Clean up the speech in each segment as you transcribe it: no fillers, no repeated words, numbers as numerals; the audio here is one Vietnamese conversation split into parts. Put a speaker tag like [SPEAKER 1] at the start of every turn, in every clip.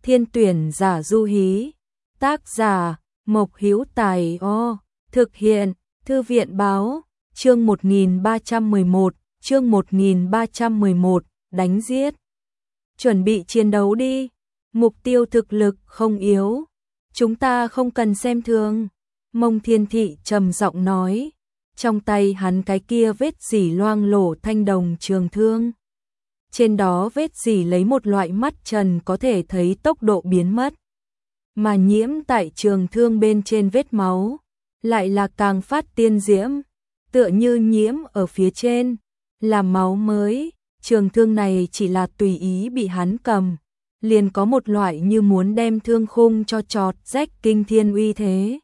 [SPEAKER 1] Thiên tuyển giả du hí. Tác giả Mộc Hữu Tài. Thực hiện Thư viện báo. Chương 1311, chương 1311, đánh giết. Chuẩn bị chiến đấu đi. Mục tiêu thực lực không yếu. Chúng ta không cần xem thường. Mông Thiên Thị trầm giọng nói. Trong tay hắn cái kia vết rỉ loang lổ thanh đồng trường thương. Trên đó vết rỉ lấy một loại mắt trần có thể thấy tốc độ biến mất. Mà nhiễm tại trường thương bên trên vết máu, lại là càng phát tiên diễm, tựa như nhiễm ở phía trên, là máu mới. Trường thương này chỉ là tùy ý bị hắn cầm, liền có một loại như muốn đem thương khung cho chọt rách kinh thiên uy thế.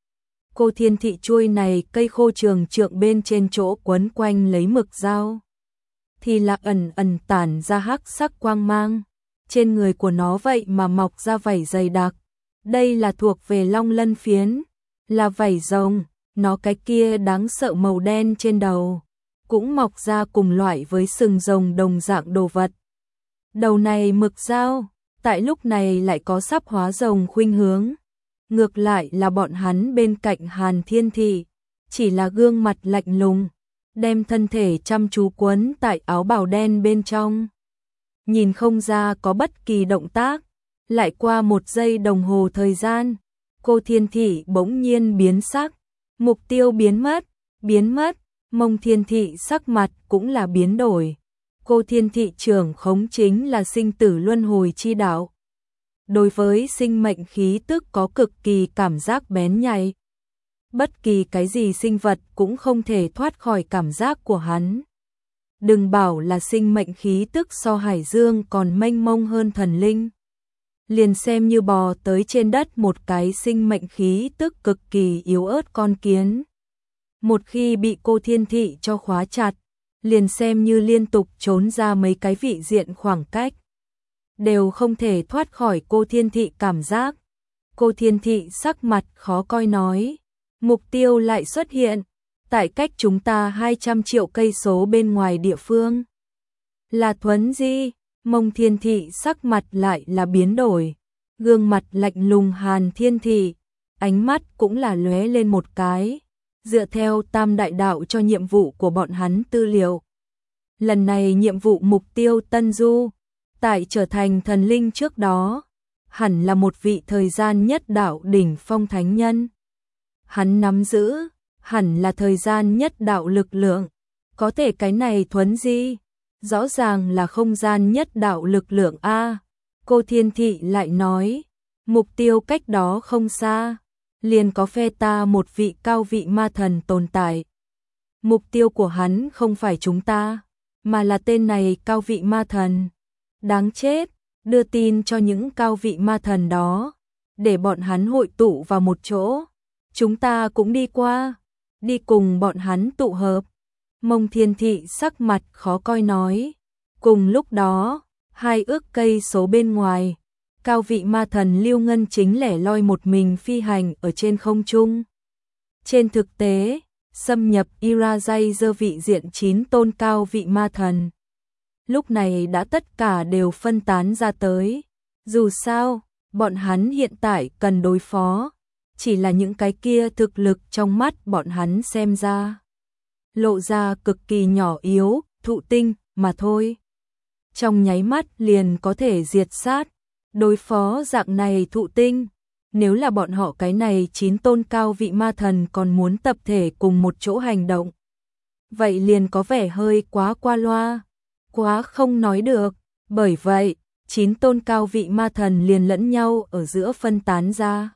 [SPEAKER 1] Cô Thiên Thị chuôi này cây khô trường trượng bên trên chỗ quấn quanh lấy mực dao, thì là ẩn ẩn tản ra hắc sắc quang mang. Trên người của nó vậy mà mọc ra vảy dày đặc. Đây là thuộc về long lân phiến, là vảy rồng. Nó cái kia đáng sợ màu đen trên đầu cũng mọc ra cùng loại với sừng rồng đồng dạng đồ vật. Đầu này mực dao, tại lúc này lại có sắp hóa rồng khuynh hướng. Ngược lại là bọn hắn bên cạnh Hàn Thiên Thị, chỉ là gương mặt lạnh lùng, đem thân thể chăm chú quấn tại áo bào đen bên trong. Nhìn không ra có bất kỳ động tác. Lại qua 1 giây đồng hồ thời gian, cô Thiên Thị bỗng nhiên biến sắc. Mục tiêu biến mất. Mông Thiên Thị sắc mặt cũng là biến đổi. Cô Thiên Thị trưởng khống chính là sinh tử luân hồi chi đạo. Đối với sinh mệnh khí tức có cực kỳ cảm giác bén nhạy. Bất kỳ cái gì sinh vật cũng không thể thoát khỏi cảm giác của hắn. Đừng bảo là sinh mệnh khí tức so hải dương còn mênh mông hơn thần linh. Liền xem như bò tới trên đất một cái sinh mệnh khí tức cực kỳ yếu ớt con kiến. Một khi bị cô Thiên Thị cho khóa chặt, liền xem như liên tục trốn ra mấy cái vị diện khoảng cách, đều không thể thoát khỏi cô Thiên Thị cảm giác. Cô Thiên Thị sắc mặt khó coi nói, mục tiêu lại xuất hiện, tại cách chúng ta 200 triệu cây số bên ngoài địa phương. Là Thuấn Di. Mông Thiên Thị sắc mặt lại là biến đổi, gương mặt lạnh lùng Hàn Thiên Thị, ánh mắt cũng là lóe lên một cái, dựa theo Tam Đại Đạo cho nhiệm vụ của bọn hắn tư liệu. Lần này nhiệm vụ mục tiêu Tân Du, tại trở thành thần linh trước đó, hẳn là một vị thời gian nhất đạo đỉnh phong thánh nhân. Hắn nắm giữ, hẳn là thời gian nhất đạo lực lượng, có thể cái này Thuấn Di. Rõ ràng là không gian nhất đạo lực lượng A. Cô Thiên Thị lại nói, mục tiêu cách đó không xa, liền có phe ta một vị cao vị ma thần tồn tại. Mục tiêu của hắn không phải chúng ta, mà là tên này cao vị ma thần. Đáng chết, đưa tin cho những cao vị ma thần đó, để bọn hắn hội tụ vào một chỗ. Chúng ta cũng đi qua, đi cùng bọn hắn tụ hợp. Mông Thiên Thị sắc mặt khó coi nói. Cùng lúc đó, 2 ước cây số bên ngoài, cao vị ma thần Lưu Ngân chính lẻ loi một mình phi hành ở trên không trung. Trên thực tế, xâm nhập Irajazer vị diện 9 tôn cao vị ma thần. Lúc này đã tất cả đều phân tán ra tới. Dù sao, bọn hắn hiện tại cần đối phó, chỉ là những cái kia thực lực trong mắt bọn hắn xem ra lộ ra cực kỳ nhỏ yếu, thụ tinh mà thôi. Trong nháy mắt liền có thể diệt sát. Đối phó dạng này thụ tinh, nếu là bọn họ cái này 9 tôn cao vị ma thần còn muốn tập thể cùng một chỗ hành động, vậy liền có vẻ hơi quá qua loa, quá không nói được. Bởi vậy, 9 tôn cao vị ma thần liền lẫn nhau ở giữa phân tán ra.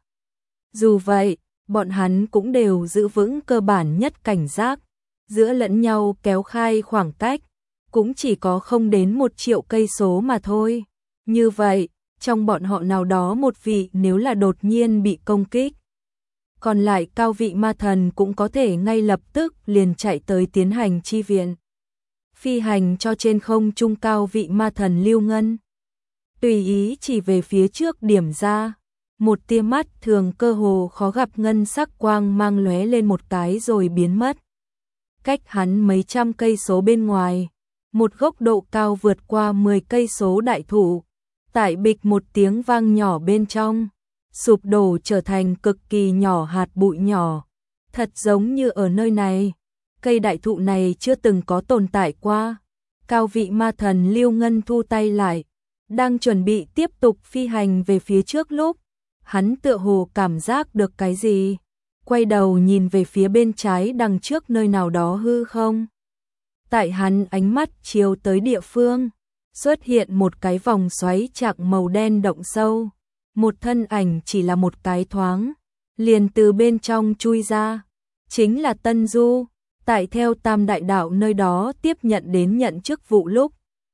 [SPEAKER 1] Dù vậy, bọn hắn cũng đều giữ vững cơ bản nhất cảnh giác, giữa lẫn nhau kéo khai khoảng cách, cũng chỉ có không đến 1 triệu cây số mà thôi. Như vậy, trong bọn họ nào đó một vị nếu là đột nhiên bị công kích, còn lại cao vị ma thần cũng có thể ngay lập tức liền chạy tới tiến hành chi viện. Phi hành cho trên không trung cao vị ma thần Lưu Ngân, tùy ý chỉ về phía trước điểm ra, một tia mắt thường cơ hồ khó gặp ngân sắc quang mang lóe lên một cái rồi biến mất. Cách hắn mấy trăm cây số bên ngoài, một gốc độ cao vượt qua 10 cây số đại thụ, Tại bịch một tiếng vang nhỏ bên trong, sụp đổ trở thành cực kỳ nhỏ hạt bụi nhỏ. Thật giống như ở nơi này, cây đại thụ này chưa từng có tồn tại qua. Cao vị ma thần Lưu Ngân thu tay lại, đang chuẩn bị tiếp tục phi hành về phía trước lúc, hắn tựa hồ cảm giác được cái gì, quay đầu nhìn về phía bên trái đằng trước nơi nào đó hư không. Tại hắn ánh mắt chiếu tới địa phương, xuất hiện một cái vòng xoáy trạng màu đen động sâu, một thân ảnh chỉ là một cái thoáng, liền từ bên trong chui ra, chính là Tân Du. Tại theo Tam Đại Đạo nơi đó tiếp nhận đến nhận chức vụ lúc,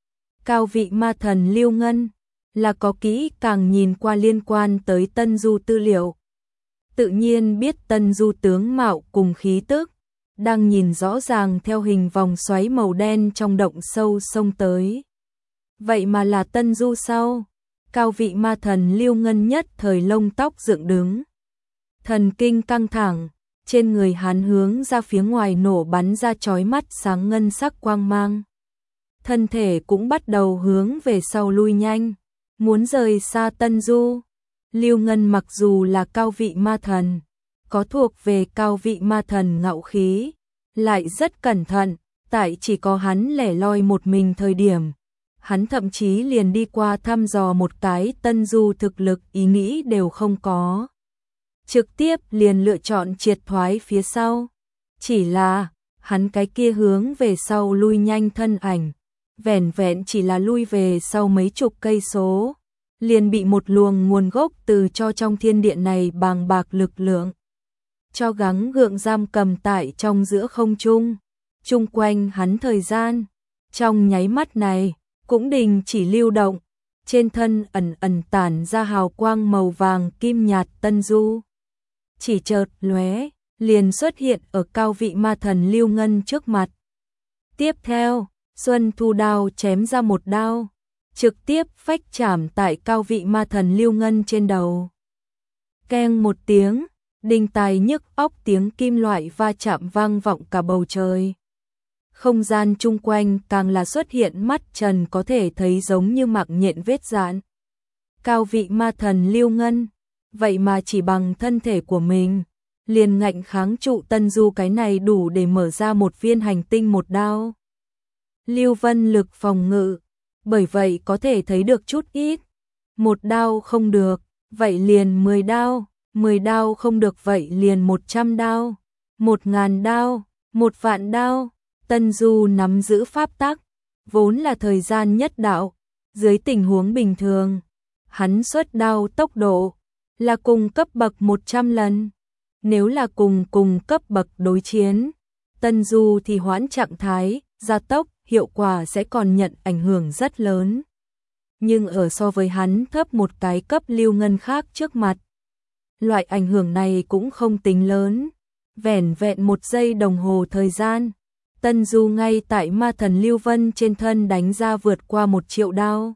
[SPEAKER 1] cao vị ma thần Lưu Ngân là có kỹ càng nhìn qua liên quan tới Tân Du tư liệu. Tự nhiên biết Tân Du tướng mạo cùng khí tức, đang nhìn rõ ràng theo hình vòng xoáy màu đen trong động sâu xông tới. Vậy mà là Tân Du sao? Cao vị ma thần Lưu Ngân nhất thời lông tóc dựng đứng. Thần kinh căng thẳng, trên người hắn hướng ra phía ngoài nổ bắn ra chói mắt sáng ngân sắc quang mang. Thân thể cũng bắt đầu hướng về sau lui nhanh, muốn rời xa Tân Du. Lưu Ngân mặc dù là cao vị ma thần, có thuộc về cao vị ma thần ngạo khí, lại rất cẩn thận, tại chỉ có hắn lẻ loi một mình thời điểm. Hắn thậm chí liền đi qua thăm dò một cái Tân Du thực lực ý nghĩ đều không có. Trực tiếp liền lựa chọn triệt thoái phía sau. Chỉ là, hắn cái kia hướng về sau lui nhanh thân ảnh, vẻn vẹn chỉ là lui về sau mấy chục cây số, liền bị một luồng nguồn gốc từ cho trong thiên địa này bàng bạc lực lượng cho gắng gượng giam cầm tại trong giữa không trung, chung quanh hắn thời gian, trong nháy mắt này, cũng đình chỉ lưu động, trên thân ẩn ẩn tản ra hào quang màu vàng kim nhạt. Tân Du chỉ chợt lóe, liền xuất hiện ở cao vị ma thần Lưu Ngân trước mặt. Tiếp theo, Xuân Thu đao chém ra một đao, trực tiếp phách chạm tại cao vị ma thần Lưu Ngân trên đầu. Keng một tiếng, đinh tai nhức óc tiếng kim loại va chạm vang vọng cả bầu trời. Không gian chung quanh càng là xuất hiện mắt trần có thể thấy giống như mạng nhện vết dạn. Cao vị ma thần Lưu Ngân, vậy mà chỉ bằng thân thể của mình, liền ngạnh kháng trụ Tân Du cái này đủ để mở ra một viên hành tinh một đao. Lưu Vân lực phòng ngự, bởi vậy có thể thấy được chút ít. Một đao không được, vậy liền 10 đao, 10 đao không được vậy liền 100 đao, 1000 đao, 1.000 đao. Tân Du nắm giữ pháp tắc, vốn là thời gian nhất đạo, dưới tình huống bình thường, hắn xuất đao tốc độ là cùng cấp bậc 100 lần. Nếu là cùng cấp bậc đối chiến, Tân Du thì hoãn trạng thái, gia tốc, hiệu quả sẽ còn nhận ảnh hưởng rất lớn. Nhưng ở so với hắn thấp một cái cấp Lưu Ngân khác trước mặt, loại ảnh hưởng này cũng không tính lớn. Vẻn vẹn 1 giây đồng hồ thời gian, Tân Du ngay tại ma thần Lưu Vân trên thân đánh ra vượt qua 1 triệu đao.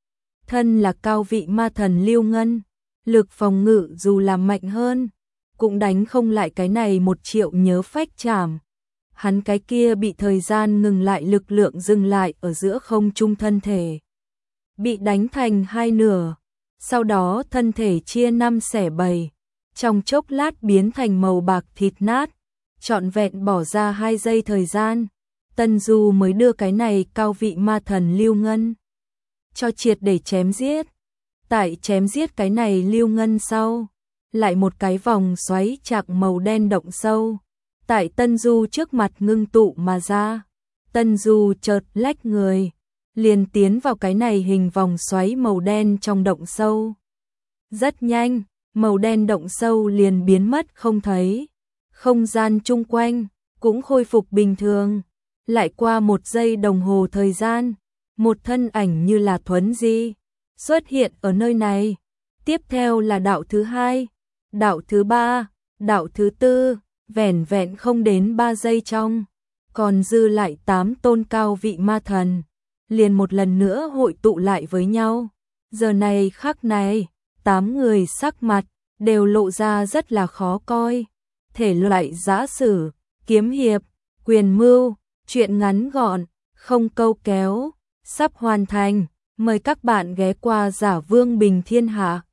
[SPEAKER 1] Thân là cao vị ma thần Lưu Ngân, lực phòng ngự dù là mạnh hơn, cũng đánh không lại cái này 1 triệu nhớ phách chạm. Hắn cái kia bị thời gian ngừng lại lực lượng dừng lại ở giữa không trung thân thể, bị đánh thành 2 nửa, sau đó thân thể chia 5 xẻ 7, trong chốc lát biến thành màu bạc thịt nát, trọn vẹn bỏ ra 2 giây thời gian, Tân Du mới đưa cái này cao vị ma thần Lưu Ngân cho triệt để chém giết. Tại chém giết cái này Lưu Ngân sau, lại một cái vòng xoáy chạc màu đen động sâu, tại Tân Du trước mặt ngưng tụ mà ra. Tân Du chợt lách người, liền tiến vào cái này hình vòng xoáy màu đen trong động sâu. Rất nhanh, màu đen động sâu liền biến mất không thấy. Không gian chung quanh cũng khôi phục bình thường. Lại qua 1 giây đồng hồ thời gian, một thân ảnh như là thuấn di xuất hiện ở nơi này. Tiếp theo là đạo thứ 2, đạo thứ 3, đạo thứ 4, vẻn vẹn không đến 3 giây trong, còn dư lại 8 tôn cao vị ma thần, liền một lần nữa hội tụ lại với nhau. Giờ này khắc này, 8 người sắc mặt đều lộ ra rất là khó coi. Thể loại giã sử, kiếm hiệp, quyền mưu, truyện ngắn gọn, không câu kéo, sắp hoàn thành. Mời các bạn ghé qua Giả Vương Bình Thiên Hạ.